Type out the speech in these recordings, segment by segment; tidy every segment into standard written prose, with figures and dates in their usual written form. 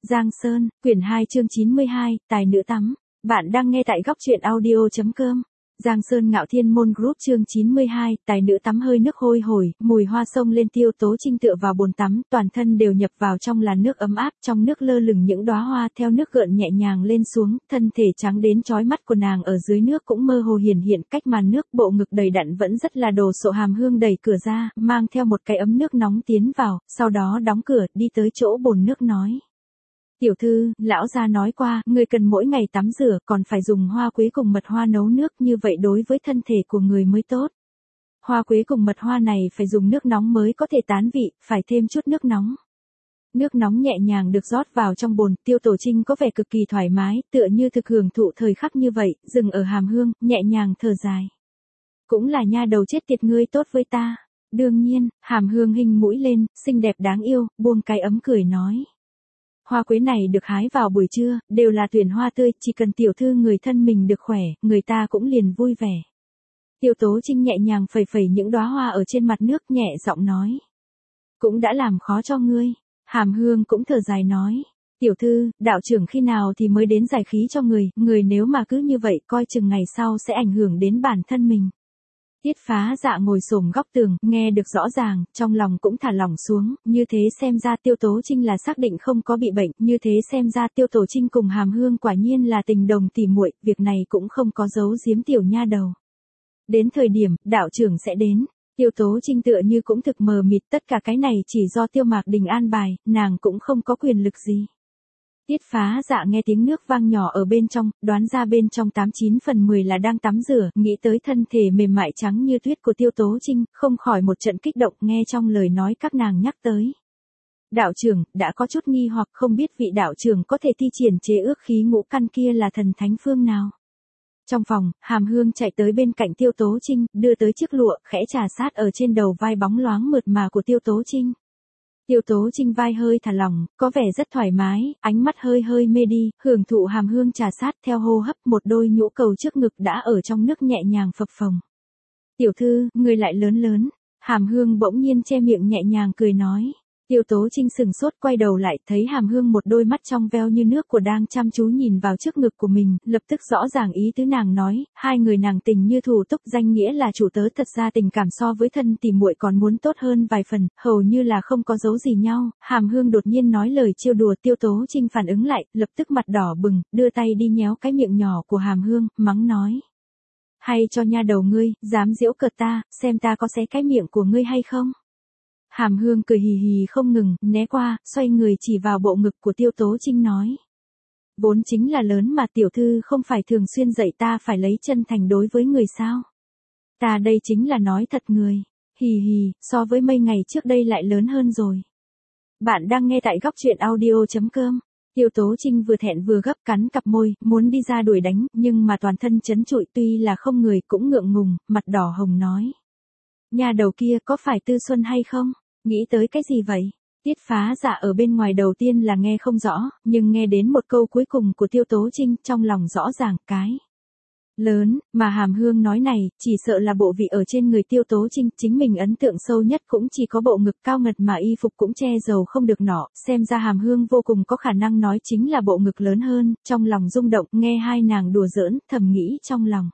Giang Sơn, quyển 2 chương 92, tài nữ tắm. Bạn đang nghe tại góc truyện audio.com. Giang Sơn Ngạo Thiên Môn Group chương 92, tài nữ tắm hơi nước hôi hổi, mùi hoa sông lên. Tiêu Tố Trinh tựa vào bồn tắm, toàn thân đều nhập vào trong làn nước ấm áp, trong nước lơ lửng những đóa hoa theo nước gợn nhẹ nhàng lên xuống, thân thể trắng đến chói mắt của nàng ở dưới nước cũng mơ hồ hiển hiện cách màn nước, bộ ngực đầy đặn vẫn rất là đồ sộ. Hàm Hương đẩy cửa ra, mang theo một cái ấm nước nóng tiến vào, sau đó đóng cửa, đi tới chỗ bồn nước nói. Tiểu thư, lão gia nói qua, người cần mỗi ngày tắm rửa, còn phải dùng hoa quế cùng mật hoa nấu nước, như vậy đối với thân thể của người mới tốt. Hoa quế cùng mật hoa này phải dùng nước nóng mới có thể tán vị, phải thêm chút nước nóng. Nước nóng nhẹ nhàng được rót vào trong bồn, Tiêu Tổ Trinh có vẻ cực kỳ thoải mái, tựa như thực hưởng thụ thời khắc như vậy, dừng ở Hàm Hương, nhẹ nhàng thở dài. Cũng là nha đầu chết tiệt ngươi tốt với ta. Đương nhiên, Hàm Hương hinh mũi lên, xinh đẹp đáng yêu, buông cái ấm cười nói. Hoa quế này được hái vào buổi trưa, đều là tuyển hoa tươi, chỉ cần tiểu thư người thân mình được khỏe, người ta cũng liền vui vẻ. Tiêu Tố Trinh nhẹ nhàng phẩy phẩy những đóa hoa ở trên mặt nước, nhẹ giọng nói. Cũng đã làm khó cho ngươi. Hàm Hương cũng thở dài nói. Tiểu thư, đạo trưởng khi nào thì mới đến giải khí cho người nếu mà cứ như vậy coi chừng ngày sau sẽ ảnh hưởng đến bản thân mình. Tiết Phá Dạ ngồi xổm góc tường, nghe được rõ ràng, trong lòng cũng thả lỏng xuống, như thế xem ra Tiêu Tố Trinh là xác định không có bị bệnh, như thế xem ra Tiêu Tổ Trinh cùng Hàm Hương quả nhiên là tình đồng tỉ muội, việc này cũng không có giấu giếm tiểu nha đầu. Đến thời điểm, đạo trưởng sẽ đến, Tiêu Tố Trinh tựa như cũng thực mờ mịt, tất cả cái này chỉ do Tiêu Mạc Đình an bài, nàng cũng không có quyền lực gì. Tiết Phá Dạ nghe tiếng nước vang nhỏ ở bên trong, đoán ra bên trong 89 phần 10 là đang tắm rửa, nghĩ tới thân thể mềm mại trắng như tuyết của Tiêu Tố Trinh, không khỏi một trận kích động nghe trong lời nói các nàng nhắc tới. Đạo trưởng, đã có chút nghi hoặc không biết vị đạo trưởng có thể thi triển chế ước khí ngũ căn kia là thần thánh phương nào. Trong phòng, Hàm Hương chạy tới bên cạnh Tiêu Tố Trinh, đưa tới chiếc lụa, khẽ trà sát ở trên đầu vai bóng loáng mượt mà của Tiêu Tố Trinh. Tiêu Tố Trinh vai hơi thả lỏng, có vẻ rất thoải mái, ánh mắt hơi hơi mê đi, hưởng thụ Hàm Hương trà sát theo hô hấp, một đôi nhũ cầu trước ngực đã ở trong nước nhẹ nhàng phập phồng. Tiểu thư, người lại lớn lớn. Hàm Hương bỗng nhiên che miệng nhẹ nhàng cười nói. Tiêu Tố Trinh sừng sốt quay đầu lại, thấy Hàm Hương một đôi mắt trong veo như nước của đang chăm chú nhìn vào trước ngực của mình, lập tức rõ ràng ý tứ nàng nói, hai người nàng tình như thủ túc, danh nghĩa là chủ tớ, thật ra tình cảm so với thân tỉ muội còn muốn tốt hơn vài phần, hầu như là không có dấu gì nhau. Hàm Hương đột nhiên nói lời trêu đùa, Tiêu Tố Trinh phản ứng lại, lập tức mặt đỏ bừng, đưa tay đi nhéo cái miệng nhỏ của Hàm Hương, mắng nói. Hay cho nha đầu ngươi, dám giễu cợt ta, xem ta có xé cái miệng của ngươi hay không? Hàm Hương cười hì hì không ngừng, né qua, xoay người chỉ vào bộ ngực của Tiêu Tố Trinh nói. Vốn chính là lớn mà tiểu thư không phải thường xuyên dạy ta phải lấy chân thành đối với người sao. Ta đây chính là nói thật người. Hì hì, so với mấy ngày trước đây lại lớn hơn rồi. Bạn đang nghe tại góc truyện audio.com. Tiêu Tố Trinh vừa thẹn vừa gấp cắn cặp môi, muốn đi ra đuổi đánh, nhưng mà toàn thân trấn trụi, tuy là không người cũng ngượng ngùng, mặt đỏ hồng nói. Nhà đầu kia có phải Tư Xuân hay không? Nghĩ tới cái gì vậy? Tiết Phá Dạ ở bên ngoài đầu tiên là nghe không rõ, nhưng nghe đến một câu cuối cùng của Tiêu Tố Trinh, trong lòng rõ ràng cái lớn, mà Hàm Hương nói này, chỉ sợ là bộ vị ở trên người Tiêu Tố Trinh, chính mình ấn tượng sâu nhất cũng chỉ có bộ ngực cao ngật mà y phục cũng che giấu không được nọ, xem ra Hàm Hương vô cùng có khả năng nói chính là bộ ngực lớn hơn, trong lòng rung động, nghe hai nàng đùa giỡn, thầm nghĩ trong lòng.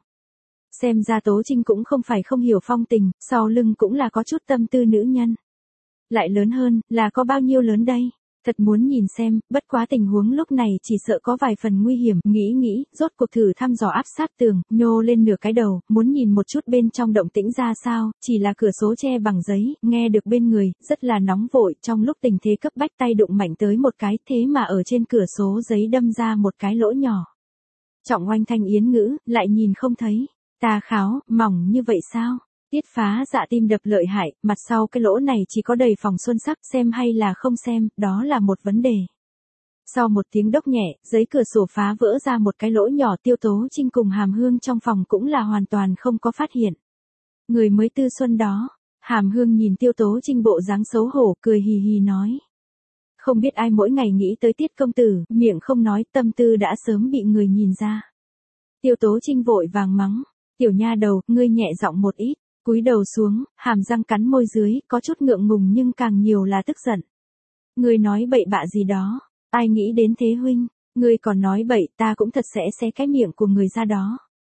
Xem ra Tố Trinh cũng không phải không hiểu phong tình, sau lưng cũng là có chút tâm tư nữ nhân. Lại lớn hơn, là có bao nhiêu lớn đây? Thật muốn nhìn xem, bất quá tình huống lúc này chỉ sợ có vài phần nguy hiểm, nghĩ, rốt cuộc thử thăm dò áp sát tường, nhô lên nửa cái đầu, muốn nhìn một chút bên trong động tĩnh ra sao, chỉ là cửa sổ che bằng giấy, nghe được bên người, rất là nóng vội, trong lúc tình thế cấp bách tay đụng mạnh tới một cái, thế mà ở trên cửa sổ giấy đâm ra một cái lỗ nhỏ. Trọng oanh thanh yến ngữ, lại nhìn không thấy. Ta kháo, mỏng như vậy sao? Tiết Phá Dạ tim đập lợi hại, mặt sau cái lỗ này chỉ có đầy phòng xuân sắc, xem hay là không xem, đó là một vấn đề. Sau một tiếng đốc nhẹ, giấy cửa sổ phá vỡ ra một cái lỗ nhỏ, Tiêu Tố Trinh cùng Hàm Hương trong phòng cũng là hoàn toàn không có phát hiện. Người mới Tư Xuân đó. Hàm Hương nhìn Tiêu Tố Trinh bộ dáng xấu hổ, cười hì hì nói. Không biết ai mỗi ngày nghĩ tới Tiết công tử, miệng không nói, tâm tư đã sớm bị người nhìn ra. Tiêu Tố Trinh vội vàng mắng. Tiểu nha đầu, ngươi nhẹ giọng một ít. Cúi đầu xuống, hàm răng cắn môi dưới, có chút ngượng ngùng nhưng càng nhiều là tức giận. Ngươi nói bậy bạ gì đó? Ai nghĩ đến thế huynh, ngươi còn nói bậy, ta cũng thật sẽ xé cái miệng của người ra đó.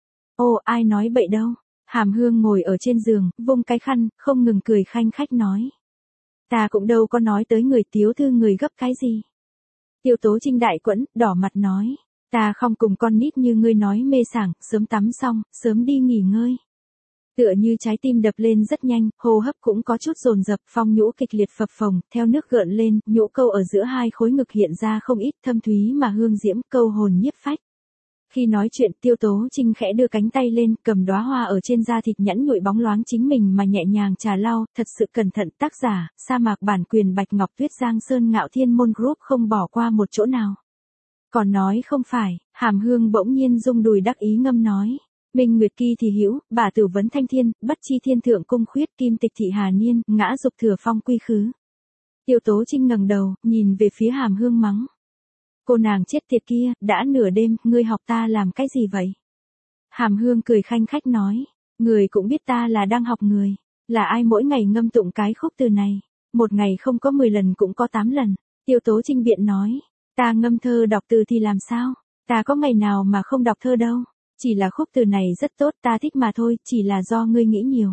Ô, ai nói bậy đâu. Hàm Hương ngồi ở trên giường, vung cái khăn, không ngừng cười khanh khách nói. Ta cũng đâu có nói tới người tiểu thư người gấp cái gì. Tiêu Tố Trinh đại quẫn, đỏ mặt nói. Ta không cùng con nít như ngươi nói mê sảng, sớm tắm xong, sớm đi nghỉ ngơi. Tựa như trái tim đập lên rất nhanh, hô hấp cũng có chút dồn dập, phong nhũ kịch liệt phập phồng, theo nước gợn lên, nhũ câu ở giữa hai khối ngực hiện ra không ít thâm thúy mà hương diễm, câu hồn nhiếp phách. Khi nói chuyện, Tiêu Tố Trinh khẽ đưa cánh tay lên, cầm đóa hoa ở trên da thịt nhẵn nhụi bóng loáng chính mình mà nhẹ nhàng trà lau, thật sự cẩn thận. Tác giả, sa mạc bản quyền Bạch Ngọc Tuyết, Giang Sơn Ngạo Thiên Môn Group không bỏ qua một chỗ nào. Còn nói không phải, Hàm Hương bỗng nhiên rung đùi đắc ý ngâm nói. Minh Nguyệt Kỳ thì hữu, bà tử vấn thanh thiên, bất chi thiên thượng cung khuyết, kim tịch thị hà niên, ngã dục thừa phong quy khứ. Tiêu Tố Trinh ngẩng đầu, nhìn về phía Hàm Hương mắng. Cô nàng chết tiệt kia, đã nửa đêm, ngươi học ta làm cái gì vậy? Hàm Hương cười khanh khách nói, người cũng biết ta là đang học người, là ai mỗi ngày ngâm tụng cái khúc từ này, một ngày không có 10 lần cũng có 8 lần. Tiêu Tố Trinh biện nói, ta ngâm thơ đọc từ thì làm sao, ta có ngày nào mà không đọc thơ đâu, chỉ là khúc từ này rất tốt ta thích mà thôi, chỉ là do ngươi nghĩ nhiều.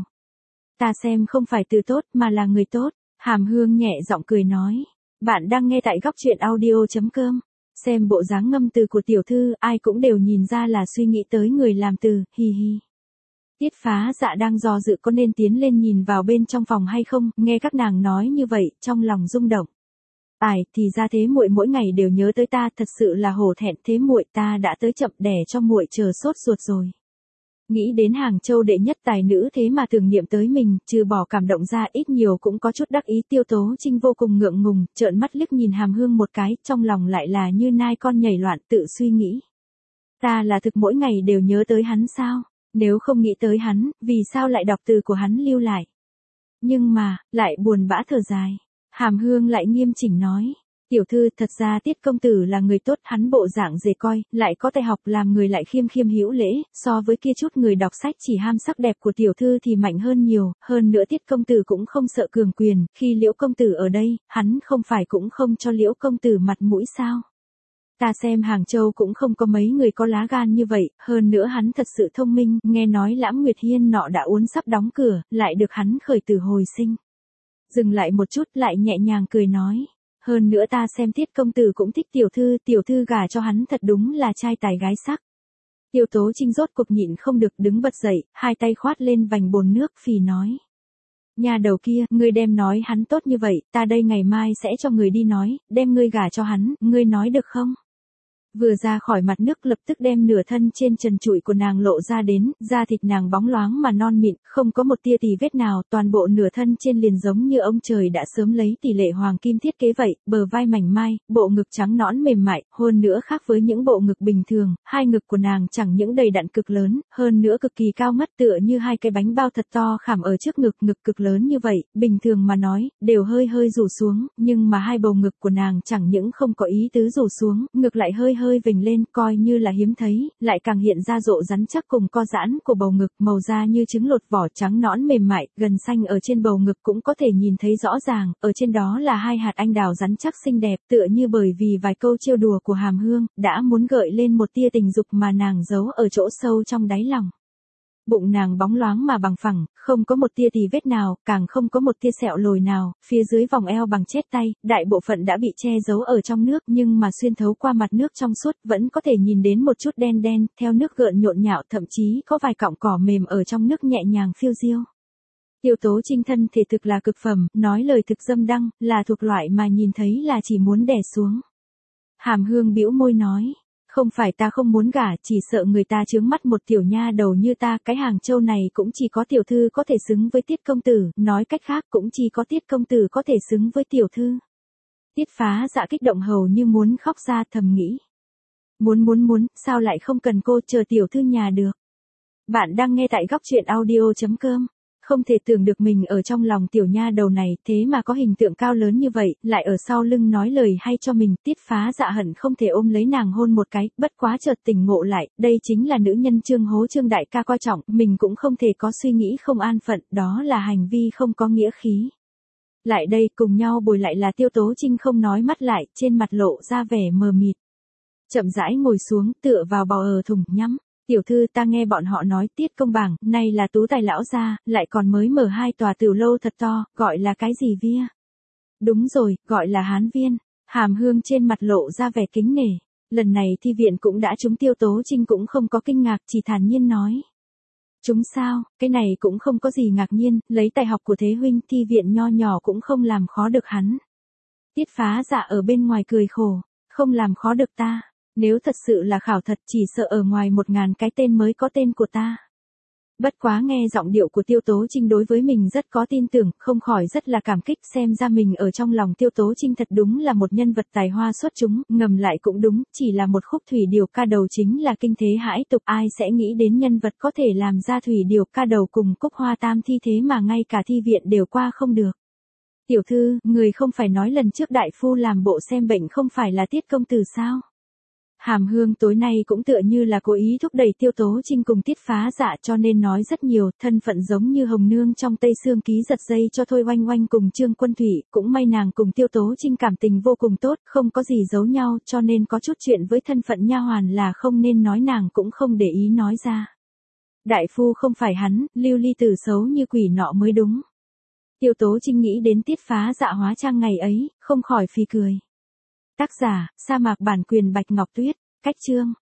Ta xem không phải từ tốt mà là người tốt. Hàm Hương nhẹ giọng cười nói, bạn đang nghe tại góc truyện audio.com. Xem bộ dáng ngâm từ của tiểu thư, ai cũng đều nhìn ra là suy nghĩ tới người làm từ, hi hi. Tiết Phá Dạ đang do dự có nên tiến lên nhìn vào bên trong phòng hay không, nghe các nàng nói như vậy, trong lòng rung động. Ai, thì ra thế muội mỗi ngày đều nhớ tới ta, thật sự là hổ thẹn, thế muội ta đã tới chậm, đẻ cho muội chờ sốt ruột rồi. Nghĩ đến Hàng Châu đệ nhất tài nữ thế mà tưởng niệm tới mình, trừ bỏ cảm động ra ít nhiều cũng có chút đắc ý. Tiêu Tố Trinh vô cùng ngượng ngùng, trợn mắt liếc nhìn Hàm Hương một cái, trong lòng lại là như nai con nhảy loạn tự suy nghĩ. Ta là thực mỗi ngày đều nhớ tới hắn sao? Nếu không nghĩ tới hắn, vì sao lại đọc từ của hắn lưu lại? Nhưng mà, lại buồn bã thở dài. Hàm Hương lại nghiêm chỉnh nói. Tiểu thư, thật ra Tiết công tử là người tốt, hắn bộ dạng dễ coi, lại có tài học, làm người lại khiêm khiêm hữu lễ, so với kia chút người đọc sách chỉ ham sắc đẹp của tiểu thư thì mạnh hơn nhiều, hơn nữa Tiết công tử cũng không sợ cường quyền, khi Liễu công tử ở đây, hắn không phải cũng không cho Liễu công tử mặt mũi sao? Ta xem Hàng Châu cũng không có mấy người có lá gan như vậy, hơn nữa hắn thật sự thông minh, nghe nói Lãm Nguyệt Hiên nọ đã uốn sắp đóng cửa, lại được hắn khởi tử hồi sinh. Dừng lại một chút, lại nhẹ nhàng cười nói. Hơn nữa ta xem Tiết công tử cũng thích tiểu thư gả cho hắn thật đúng là trai tài gái sắc. Tiêu Tố Trinh rốt cục nhịn không được đứng bật dậy, hai tay khoát lên vành bồn nước phì nói. Nhà đầu kia, ngươi đem nói hắn tốt như vậy, ta đây ngày mai sẽ cho người đi nói, đem ngươi gả cho hắn, ngươi nói được không? Vừa ra khỏi mặt nước lập tức đem nửa thân trên trần trụi của nàng lộ ra đến, da thịt nàng bóng loáng mà non mịn, không có một tia tì vết nào, toàn bộ nửa thân trên liền giống như ông trời đã sớm lấy tỷ lệ hoàng kim thiết kế vậy, bờ vai mảnh mai, bộ ngực trắng nõn mềm mại, hơn nữa khác với những bộ ngực bình thường, hai ngực của nàng chẳng những đầy đặn cực lớn, hơn nữa cực kỳ cao ngất tựa như hai cái bánh bao thật to khảm ở trước ngực, ngực cực lớn như vậy, bình thường mà nói, đều hơi hơi rủ xuống, nhưng mà hai bầu ngực của nàng chẳng những không có ý tứ rủ xuống, ngực lại hơi hơi vểnh lên, coi như là hiếm thấy, lại càng hiện ra rộ rắn chắc cùng co giãn của bầu ngực, màu da như trứng lột vỏ trắng nõn mềm mại, gần xanh ở trên bầu ngực cũng có thể nhìn thấy rõ ràng, ở trên đó là hai hạt anh đào rắn chắc xinh đẹp, tựa như bởi vì vài câu trêu đùa của Hàm Hương, đã muốn gợi lên một tia tình dục mà nàng giấu ở chỗ sâu trong đáy lòng. Bụng nàng bóng loáng mà bằng phẳng, không có một tia tì vết nào, càng không có một tia sẹo lồi nào, phía dưới vòng eo bằng chét tay, đại bộ phận đã bị che giấu ở trong nước, nhưng mà xuyên thấu qua mặt nước trong suốt, vẫn có thể nhìn đến một chút đen đen, theo nước gợn nhộn nhạo, thậm chí có vài cọng cỏ mềm ở trong nước nhẹ nhàng phiêu diêu. Tiêu Tố Trinh thân thể thực là cực phẩm, nói lời thực dâm đăng, là thuộc loại mà nhìn thấy là chỉ muốn đè xuống. Hàm Hương bĩu môi nói. Không phải ta không muốn gả, chỉ sợ người ta chướng mắt một tiểu nha đầu như ta, cái Hàng Châu này cũng chỉ có tiểu thư có thể xứng với Tiết công tử, nói cách khác cũng chỉ có Tiết công tử có thể xứng với tiểu thư. Tiết Phá Dạ kích động hầu như muốn khóc ra, thầm nghĩ. Muốn, sao lại không cần cô, chờ tiểu thư nhà được. Bạn đang nghe tại góc truyện audio.com. Không thể tưởng được mình ở trong lòng tiểu nha đầu này, thế mà có hình tượng cao lớn như vậy, lại ở sau lưng nói lời hay cho mình. Tiết Phá Dạ hận không thể ôm lấy nàng hôn một cái, bất quá chợt tỉnh ngộ lại, đây chính là nữ nhân Trương Hố Trương đại ca coi trọng, mình cũng không thể có suy nghĩ không an phận, đó là hành vi không có nghĩa khí. Lại đây cùng nhau bồi lại là Tiêu Tố Trinh không nói mắt lại, trên mặt lộ ra vẻ mờ mịt. Chậm rãi ngồi xuống, tựa vào bò ở thùng, nhắm. Tiểu thư, ta nghe bọn họ nói Tiết Công Bảng, nay là Tú Tài lão gia, lại còn mới mở 2 tòa tiểu lâu thật to, gọi là cái gì via? Đúng rồi, gọi là Hán Viên. Hàm Hương trên mặt lộ ra vẻ kính nể. Lần này thi viện cũng đã trúng, Tiêu Tố Trinh cũng không có kinh ngạc, chỉ thản nhiên nói. Chúng sao, cái này cũng không có gì ngạc nhiên, lấy tài học của Thế huynh, thi viện nho nhỏ cũng không làm khó được hắn. Tiết Phá Dạ ở bên ngoài cười khổ, không làm khó được ta. Nếu thật sự là khảo thật, chỉ sợ ở ngoài 1000 cái tên mới có tên của ta. Bất quá nghe giọng điệu của Tiêu Tố Trinh đối với mình rất có tin tưởng, không khỏi rất là cảm kích, xem ra mình ở trong lòng Tiêu Tố Trinh thật đúng là một nhân vật tài hoa xuất chúng, ngầm lại cũng đúng, chỉ là một khúc thủy điều ca đầu chính là kinh thế hãi tục, ai sẽ nghĩ đến nhân vật có thể làm ra thủy điều ca đầu cùng Cúc Hoa Tam thi thế mà ngay cả thi viện đều qua không được. Tiểu thư, người không phải nói lần trước đại phu làm bộ xem bệnh không phải là Tiết công tử sao? Hàm Hương tối nay cũng tựa như là cố ý thúc đẩy Tiêu Tố Trinh cùng Tiết Phá Dạ cho nên nói rất nhiều, thân phận giống như Hồng Nương trong Tây Sương Ký giật dây cho Thôi Oanh Oanh cùng Trương Quân Thủy, cũng may nàng cùng Tiêu Tố Trinh cảm tình vô cùng tốt, không có gì giấu nhau, cho nên có chút chuyện với thân phận nha hoàn là không nên nói, nàng cũng không để ý nói ra. Đại phu không phải hắn, Lưu Ly Tử xấu như quỷ nọ mới đúng. Tiêu Tố Trinh nghĩ đến Tiết Phá Dạ hóa trang ngày ấy, không khỏi phì cười. Tác giả, Sa Mạc Bản quyền Bạch Ngọc Tuyết, cách chương.